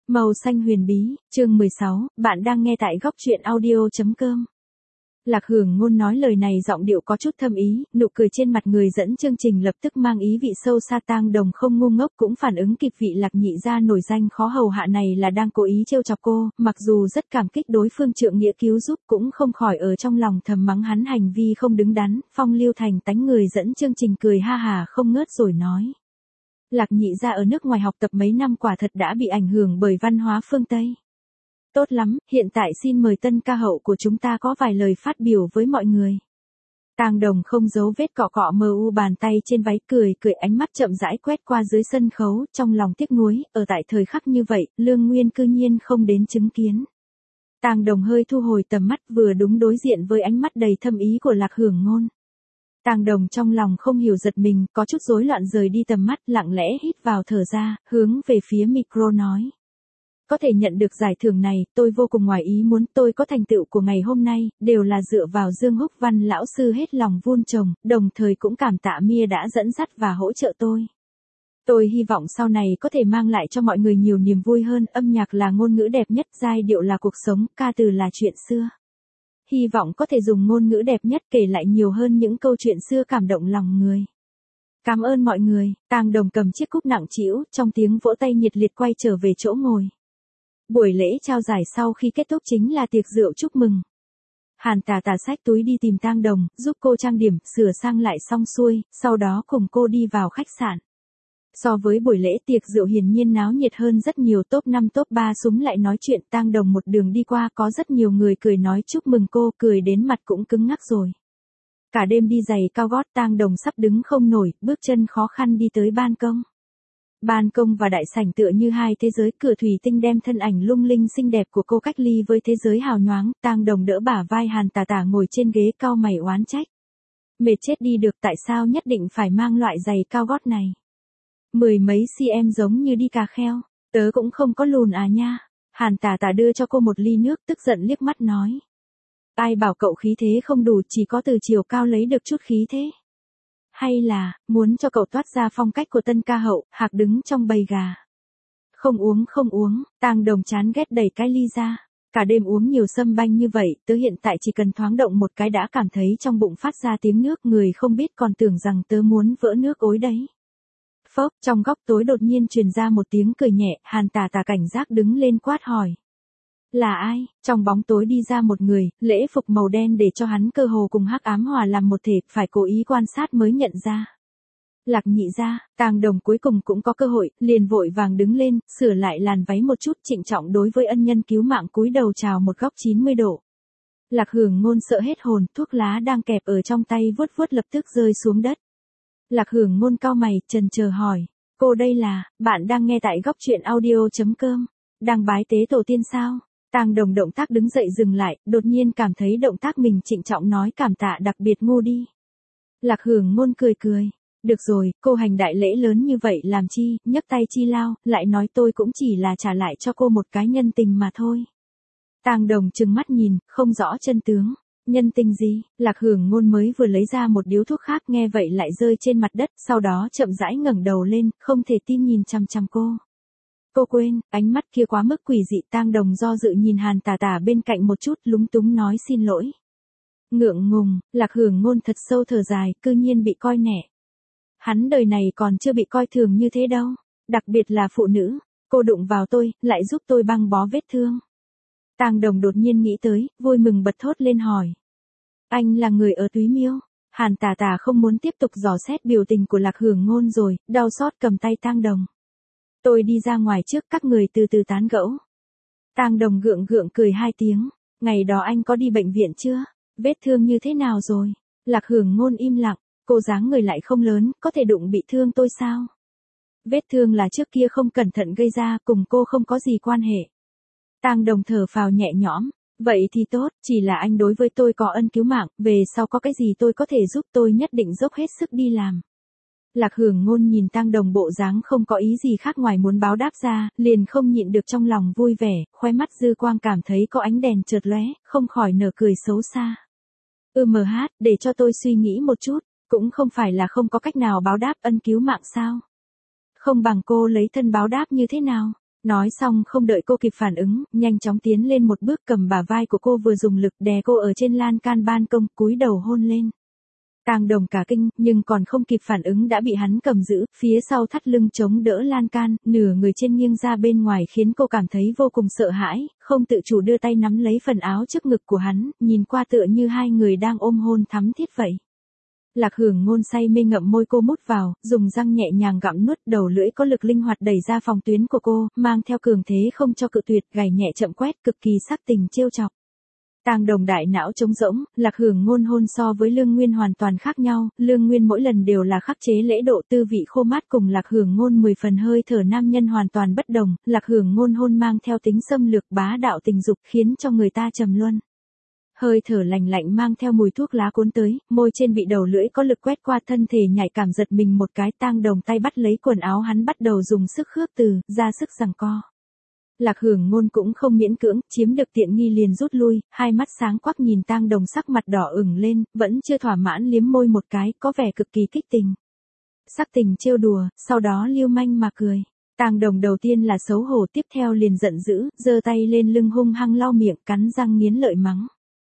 Màu xanh huyền bí, chương 16, bạn đang nghe tại góc truyện audio.com. Lạc Hưởng Ngôn nói lời này giọng điệu có chút thâm ý, nụ cười trên mặt người dẫn chương trình lập tức mang ý vị sâu xa. Tang Đồng không ngu ngốc cũng phản ứng kịp vị Lạc nhị gia nổi danh khó hầu hạ này là đang cố ý trêu chọc cô, mặc dù rất cảm kích đối phương trượng nghĩa cứu giúp cũng không khỏi ở trong lòng thầm mắng hắn hành vi không đứng đắn. Phong Lưu Thành tánh người dẫn chương trình cười ha hà không ngớt rồi nói. Lạc nhị gia ở nước ngoài học tập mấy năm quả thật đã bị ảnh hưởng bởi văn hóa phương Tây. Tốt lắm, hiện tại xin mời tân ca hậu của chúng ta có vài lời phát biểu với mọi người. Tang Đồng không giấu vết cọ cọ mờ u bàn tay trên váy, cười ánh mắt chậm rãi quét qua dưới sân khấu, trong lòng tiếc nuối, ở tại thời khắc như vậy, Lương Nguyên cư nhiên không đến chứng kiến. Tang Đồng hơi thu hồi tầm mắt, vừa đúng đối diện với ánh mắt đầy thâm ý của Lạc Hưởng Ngôn. Tang Đồng trong lòng không hiểu giật mình, có chút rối loạn rời đi tầm mắt, lặng lẽ hít vào thở ra, hướng về phía micro nói. Có thể nhận được giải thưởng này, tôi vô cùng ngoài ý muốn. Tôi có thành tựu của ngày hôm nay, đều là dựa vào Dương Húc Văn lão sư hết lòng vun trồng, đồng thời cũng cảm tạ Mia đã dẫn dắt và hỗ trợ tôi. Tôi hy vọng sau này có thể mang lại cho mọi người nhiều niềm vui hơn. Âm nhạc là ngôn ngữ đẹp nhất, giai điệu là cuộc sống, ca từ là chuyện xưa. Hy vọng có thể dùng ngôn ngữ đẹp nhất kể lại nhiều hơn những câu chuyện xưa cảm động lòng người. Cảm ơn mọi người. Tang Đồng cầm chiếc cúp nặng trĩu, trong tiếng vỗ tay nhiệt liệt quay trở về chỗ ngồi. Buổi lễ trao giải sau khi kết thúc chính là tiệc rượu chúc mừng. Hàn Tà Tà xách túi đi tìm Tang Đồng, giúp cô trang điểm, sửa sang lại xong xuôi, sau đó cùng cô đi vào khách sạn. So với buổi lễ tiệc rượu hiển nhiên náo nhiệt hơn rất nhiều. Top 5 top 3 súng lại nói chuyện. Tang Đồng một đường đi qua có rất nhiều người cười nói chúc mừng cô, cười đến mặt cũng cứng ngắc rồi. Cả đêm đi giày cao gót, Tang Đồng sắp đứng không nổi, bước chân khó khăn đi tới ban công. Ban công và đại sảnh tựa như hai thế giới, cửa thủy tinh đem thân ảnh lung linh xinh đẹp của cô cách ly với thế giới hào nhoáng. Tang Đồng đỡ bả vai Hàn Tà Tà ngồi trên ghế, cau mày oán trách. Mệt chết đi được, tại sao nhất định phải mang loại giày cao gót này? Mười mấy cm giống như đi cà kheo, tớ cũng không có lùn à nha. Hàn Tà Tà đưa cho cô một ly nước, tức giận liếc mắt nói. Ai bảo cậu khí thế không đủ, chỉ có từ chiều cao lấy được chút khí thế. Hay là, muốn cho cậu toát ra phong cách của tân ca hậu, hạc đứng trong bầy gà. Không uống, Tang Đồng chán ghét đẩy cái ly ra. Cả đêm uống nhiều sâm banh như vậy, tớ hiện tại chỉ cần thoáng động một cái đã cảm thấy trong bụng phát ra tiếng nước, người không biết còn tưởng rằng tớ muốn vỡ nước ối đấy. Phốc, trong góc tối đột nhiên truyền ra một tiếng cười nhẹ, Hàn Tà Tà cảnh giác đứng lên quát hỏi. Là ai? Trong bóng tối đi ra một người, lễ phục màu đen để cho hắn cơ hồ cùng hắc ám hòa làm một thể, phải cố ý quan sát mới nhận ra. Lạc nhị gia. Tang Đồng cuối cùng cũng có cơ hội, liền vội vàng đứng lên, sửa lại làn váy một chút, trịnh trọng đối với ân nhân cứu mạng cúi đầu chào một góc 90 độ. Lạc Hưởng Ngôn sợ hết hồn, thuốc lá đang kẹp ở trong tay vuốt vuốt lập tức rơi xuống đất. Lạc Hưởng Ngôn cau mày, chần chờ hỏi, cô đây là, bạn đang nghe tại góc truyện audio.com, đang bái tế tổ tiên sao? Tang Đồng động tác đứng dậy dừng lại, đột nhiên cảm thấy động tác mình trịnh trọng nói cảm tạ đặc biệt ngu đi. Lạc Hưởng Ngôn cười. Được rồi, cô hành đại lễ lớn như vậy làm chi, nhấc tay chi lao, lại nói tôi cũng chỉ là trả lại cho cô một cái nhân tình mà thôi. Tang Đồng trừng mắt nhìn, không rõ chân tướng. Nhân tình gì? Lạc Hưởng Ngôn mới vừa lấy ra một điếu thuốc khác, nghe vậy lại rơi trên mặt đất, sau đó chậm rãi ngẩng đầu lên, không thể tin nhìn chằm chằm cô. Cô quên, ánh mắt kia quá mức quỷ dị. Tang Đồng do dự nhìn Hàn Tà Tà bên cạnh một chút, lúng túng nói xin lỗi. Ngượng ngùng, Lạc Hưởng Ngôn thật sâu thở dài, cư nhiên bị coi nẻ. Hắn đời này còn chưa bị coi thường như thế đâu, đặc biệt là phụ nữ. Cô đụng vào tôi, lại giúp tôi băng bó vết thương. Tang Đồng đột nhiên nghĩ tới, vui mừng bật thốt lên hỏi. Anh là người ở Túy Miêu? Hàn Tà Tà không muốn tiếp tục dò xét biểu tình của Lạc Hưởng Ngôn rồi, đau xót cầm tay Tang Đồng. Tôi đi ra ngoài trước, các người từ từ tán gẫu. Tang Đồng gượng cười hai tiếng. Ngày đó anh có đi bệnh viện chưa? Vết thương như thế nào rồi? Lạc Hưởng Ngôn im lặng. Cô dáng người lại không lớn, có thể đụng bị thương tôi sao? Vết thương là trước kia không cẩn thận gây ra, cùng cô không có gì quan hệ. Tang Đồng thở phào nhẹ nhõm. Vậy thì tốt, chỉ là anh đối với tôi có ân cứu mạng, về sau có cái gì tôi có thể giúp tôi nhất định dốc hết sức đi làm. Lạc Hưởng Ngôn nhìn Tang Đồng bộ dáng không có ý gì khác ngoài muốn báo đáp ra, liền không nhịn được trong lòng vui vẻ, khóe mắt dư quang cảm thấy có ánh đèn chợt lóe, không khỏi nở cười xấu xa. Để cho tôi suy nghĩ một chút, cũng không phải là không có cách nào báo đáp ân cứu mạng sao? Không bằng cô lấy thân báo đáp như thế nào? Nói xong không đợi cô kịp phản ứng, nhanh chóng tiến lên một bước cầm bả vai của cô vừa dùng lực đè cô ở trên lan can ban công, cúi đầu hôn lên. Tang Đồng cả kinh, nhưng còn không kịp phản ứng đã bị hắn cầm giữ, phía sau thắt lưng chống đỡ lan can, nửa người trên nghiêng ra bên ngoài khiến cô cảm thấy vô cùng sợ hãi, không tự chủ đưa tay nắm lấy phần áo trước ngực của hắn, nhìn qua tựa như hai người đang ôm hôn thắm thiết vậy. Lạc Hưởng Ngôn say mê ngậm môi cô mút vào, dùng răng nhẹ nhàng gặm nuốt, đầu lưỡi có lực linh hoạt đẩy ra phòng tuyến của cô, mang theo cường thế không cho cự tuyệt, gảy nhẹ chậm quét, cực kỳ sắc tình trêu chọc. Tang Đồng đại não trống rỗng, Lạc Hưởng Ngôn hôn so với Lương Nguyên hoàn toàn khác nhau, Lương Nguyên mỗi lần đều là khắc chế lễ độ, tư vị khô mát, cùng Lạc Hưởng Ngôn 10 phần hơi thở nam nhân hoàn toàn bất đồng, Lạc Hưởng Ngôn hôn mang theo tính xâm lược bá đạo tình dục khiến cho người ta trầm luân. Hơi thở lạnh lạnh mang theo mùi thuốc lá cuốn tới, môi trên bị đầu lưỡi có lực quét qua, thân thể nhạy cảm giật mình một cái. Tang Đồng tay bắt lấy quần áo hắn, bắt đầu dùng sức khước từ, ra sức giằng co. Lạc Hưởng Ngôn cũng không miễn cưỡng, chiếm được tiện nghi liền rút lui, hai mắt sáng quắc nhìn Tang Đồng, sắc mặt đỏ ửng lên, vẫn chưa thỏa mãn liếm môi một cái, có vẻ cực kỳ kích tình. Sắc tình trêu đùa, sau đó lưu manh mà cười. Tang Đồng đầu tiên là xấu hổ, tiếp theo liền giận dữ, giơ tay lên lưng hung hăng lau miệng, cắn răng nghiến lợi mắng.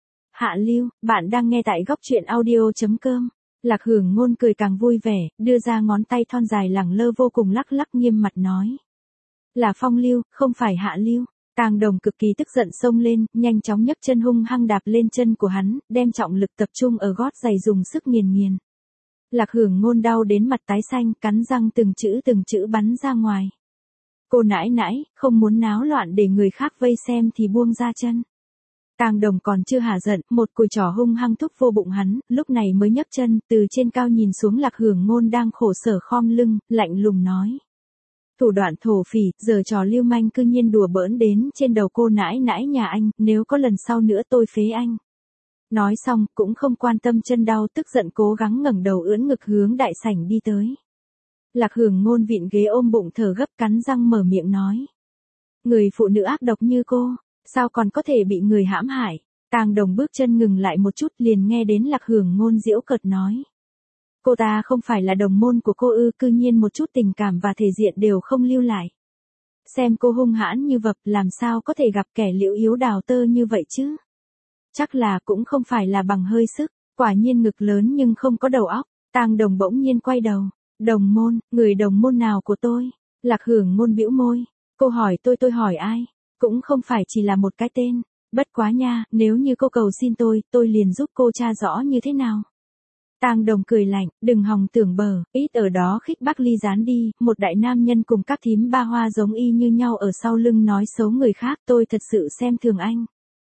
Hạ lưu, bạn đang nghe tại góc truyện audio.com. Lạc Hưởng Ngôn cười càng vui vẻ, đưa ra ngón tay thon dài lẳng lơ vô cùng lắc lắc, nghiêm mặt nói. Là Phong lưu, không phải Hạ lưu. Tang Đồng cực kỳ tức giận xông lên, nhanh chóng nhấc chân hung hăng đạp lên chân của hắn, đem trọng lực tập trung ở gót giày dùng sức nghiền nghiền. Lạc Hưởng Ngôn đau đến mặt tái xanh, cắn răng từng chữ bắn ra ngoài. Cô nãi nãi, không muốn náo loạn để người khác vây xem thì buông ra chân. Tang Đồng còn chưa hả giận, một cùi trỏ hung hăng thúc vô bụng hắn, lúc này mới nhấc chân, từ trên cao nhìn xuống Lạc Hưởng Ngôn đang khổ sở khom lưng, lạnh lùng nói. Thủ đoạn thổ phỉ, giờ trò lưu manh cư nhiên đùa bỡn đến trên đầu cô nãi nãi nhà anh, nếu có lần sau nữa tôi phế anh. Nói xong, cũng không quan tâm chân đau, tức giận cố gắng ngẩng đầu ưỡn ngực hướng đại sảnh đi tới. Lạc Hưởng Ngôn vịn ghế ôm bụng thở gấp, cắn răng mở miệng nói. Người phụ nữ ác độc như cô, sao còn có thể bị người hãm hại? Tang Đồng bước chân ngừng lại một chút, liền nghe đến Lạc Hưởng Ngôn giễu cợt nói. Cô ta không phải là đồng môn của cô ư? Cư nhiên một chút tình cảm và thể diện đều không lưu lại. Xem cô hung hãn như vật, làm sao có thể gặp kẻ liễu yếu đào tơ như vậy chứ? Chắc là cũng không phải là bằng hơi sức, quả nhiên ngực lớn nhưng không có đầu óc. Tang Đồng bỗng nhiên quay đầu. Đồng môn, người đồng môn nào của tôi? Lạc Hưởng Ngôn bĩu môi. Cô hỏi tôi hỏi ai? Cũng không phải chỉ là một cái tên. Bất quá nha, nếu như cô cầu xin tôi liền giúp cô tra rõ như thế nào. Tang Đồng cười lạnh, đừng hòng tưởng bờ, ít ở đó khích bác ly gián đi, một đại nam nhân cùng các thím ba hoa giống y như nhau ở sau lưng nói xấu người khác, tôi thật sự xem thường anh.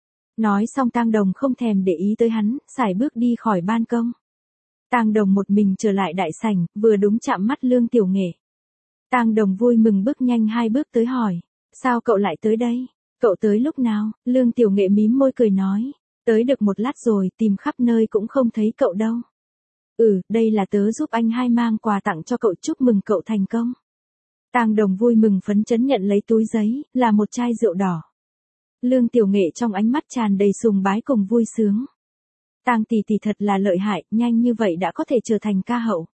Nói xong Tang Đồng không thèm để ý tới hắn, sải bước đi khỏi ban công. Tang Đồng một mình trở lại đại sảnh, vừa đúng chạm mắt Lương Tiểu Nghệ. Tang Đồng vui mừng bước nhanh 2 bước tới hỏi, sao cậu lại tới đây? Cậu tới lúc nào? Lương Tiểu Nghệ mím môi cười nói, tới được một lát rồi, tìm khắp nơi cũng không thấy cậu đâu. Đây là tớ giúp anh hai mang quà tặng cho cậu, chúc mừng cậu thành công. Tang Đồng vui mừng phấn chấn nhận lấy túi giấy, là một chai rượu đỏ. Lương Tiểu Nghệ trong ánh mắt tràn đầy sùng bái cùng vui sướng. Tang tỷ tỷ thật là lợi hại, nhanh như vậy đã có thể trở thành ca hậu.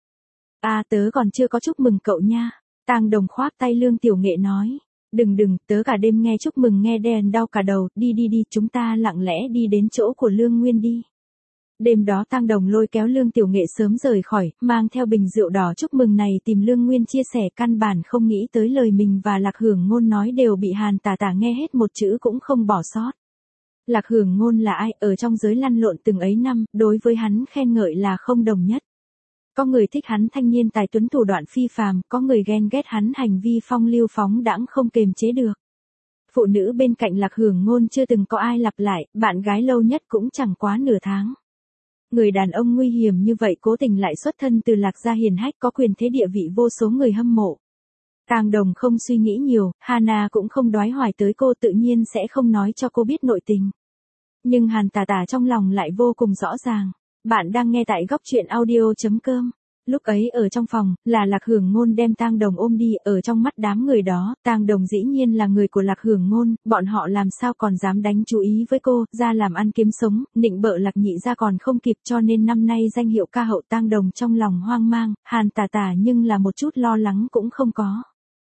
Tớ còn chưa có chúc mừng cậu nha. Tang Đồng khoác tay Lương Tiểu Nghệ nói. Đừng, tớ cả đêm nghe chúc mừng nghe đèn đau cả đầu, đi, chúng ta lặng lẽ đi đến chỗ của Lương Nguyên đi. Đêm đó Tang Đồng lôi kéo Lương Tiểu Nghệ sớm rời khỏi, mang theo bình rượu đỏ chúc mừng này tìm Lương Nguyên chia sẻ, căn bản không nghĩ tới lời mình và Lạc Hưởng Ngôn nói đều bị Hàn Tả Tả nghe hết, một chữ cũng không bỏ sót. Lạc Hưởng Ngôn là ai? Ở trong giới lăn lộn từng ấy năm, đối với hắn khen ngợi là không đồng nhất. Có người thích hắn thanh niên tài tuấn thủ đoạn phi phàm, có người ghen ghét hắn hành vi phong lưu phóng đãng không kềm chế được. Phụ nữ bên cạnh Lạc Hưởng Ngôn chưa từng có ai lặp lại, bạn gái lâu nhất cũng chẳng quá nửa tháng. Người đàn ông nguy hiểm như vậy cố tình lại xuất thân từ Lạc gia hiền hách, có quyền thế địa vị vô số người hâm mộ. Tang Đồng không suy nghĩ nhiều, Hana cũng không đoái hoài tới cô, tự nhiên sẽ không nói cho cô biết nội tình. Nhưng Hàn Tả Tả trong lòng lại vô cùng rõ ràng. Bạn đang nghe tại góc truyện audio.com. Lúc ấy ở trong phòng, là Lạc Hưởng Ngôn đem Tang Đồng ôm đi, ở trong mắt đám người đó, Tang Đồng dĩ nhiên là người của Lạc Hưởng Ngôn, bọn họ làm sao còn dám đánh chú ý với cô, ra làm ăn kiếm sống, nịnh bợ Lạc nhị gia còn không kịp, cho nên năm nay danh hiệu ca hậu. Tang Đồng trong lòng hoang mang, Hàn Tả Tả nhưng là một chút lo lắng cũng không có.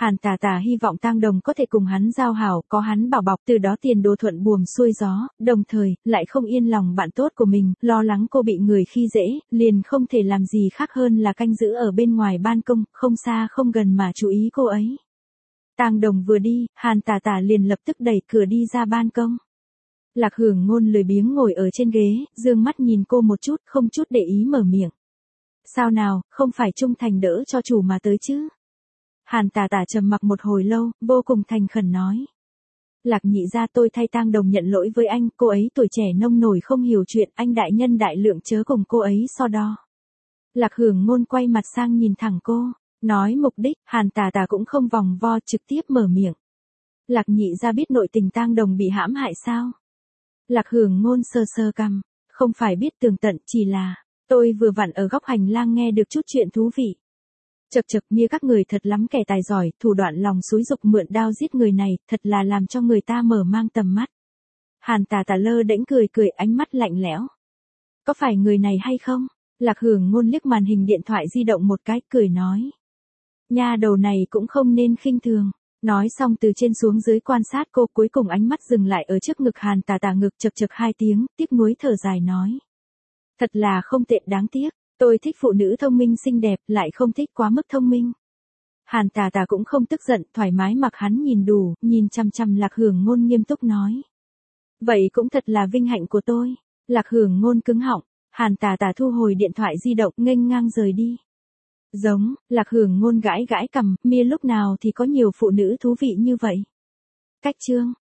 Hàn Tà Tà hy vọng Tang Đồng có thể cùng hắn giao hảo, có hắn bảo bọc, từ đó tiền đồ thuận buồm xuôi gió, đồng thời, lại không yên lòng bạn tốt của mình, lo lắng cô bị người khi dễ, liền không thể làm gì khác hơn là canh giữ ở bên ngoài ban công, không xa không gần mà chú ý cô ấy. Tang Đồng vừa đi, Hàn Tà Tà liền lập tức đẩy cửa đi ra ban công. Lạc Hưởng Ngôn lười biếng ngồi ở trên ghế, dương mắt nhìn cô một chút, không chút để ý mở miệng. Sao nào, không phải trung thành đỡ cho chủ mà tới chứ? Hàn Tà Tà trầm mặc một hồi lâu, vô cùng thành khẩn nói. Lạc nhị gia, tôi thay Tang Đồng nhận lỗi với anh, cô ấy tuổi trẻ nông nổi không hiểu chuyện, anh đại nhân đại lượng chớ cùng cô ấy so đo. Lạc Hưởng Ngôn quay mặt sang nhìn thẳng cô, nói mục đích, Hàn Tà Tà cũng không vòng vo, trực tiếp mở miệng. Lạc nhị gia biết nội tình Tang Đồng bị hãm hại sao? Lạc Hưởng Ngôn sờ sờ cằm, không phải biết tường tận, chỉ là, tôi vừa vặn ở góc hành lang nghe được chút chuyện thú vị. Chậc chậc, mia các người thật lắm kẻ tài giỏi, thủ đoạn lòng xúi dục mượn đao giết người này, thật là làm cho người ta mở mang tầm mắt. Hàn Tà Tà lơ đễnh cười cười, ánh mắt lạnh lẽo. Có phải người này hay không? Lạc Hưởng Ngôn liếc màn hình điện thoại di động một cái, cười nói. Nha đầu này cũng không nên khinh thường. Nói xong từ trên xuống dưới quan sát cô, cuối cùng ánh mắt dừng lại ở trước ngực Hàn Tà Tà, ngực chậc chậc 2 tiếng, tiếc nuối thở dài nói. Thật là không tệ, đáng tiếc. Tôi thích phụ nữ thông minh xinh đẹp, lại không thích quá mức thông minh. Hàn Tà Tà cũng không tức giận, thoải mái mặc hắn nhìn đủ, nhìn chăm chăm Lạc Hưởng Ngôn nghiêm túc nói. Vậy cũng thật là vinh hạnh của tôi. Lạc Hưởng Ngôn cứng họng, Hàn Tà Tà thu hồi điện thoại di động, nghênh ngang rời đi. Giống, Lạc Hưởng Ngôn gãi gãi cằm, mia lúc nào thì có nhiều phụ nữ thú vị như vậy. Cách chương.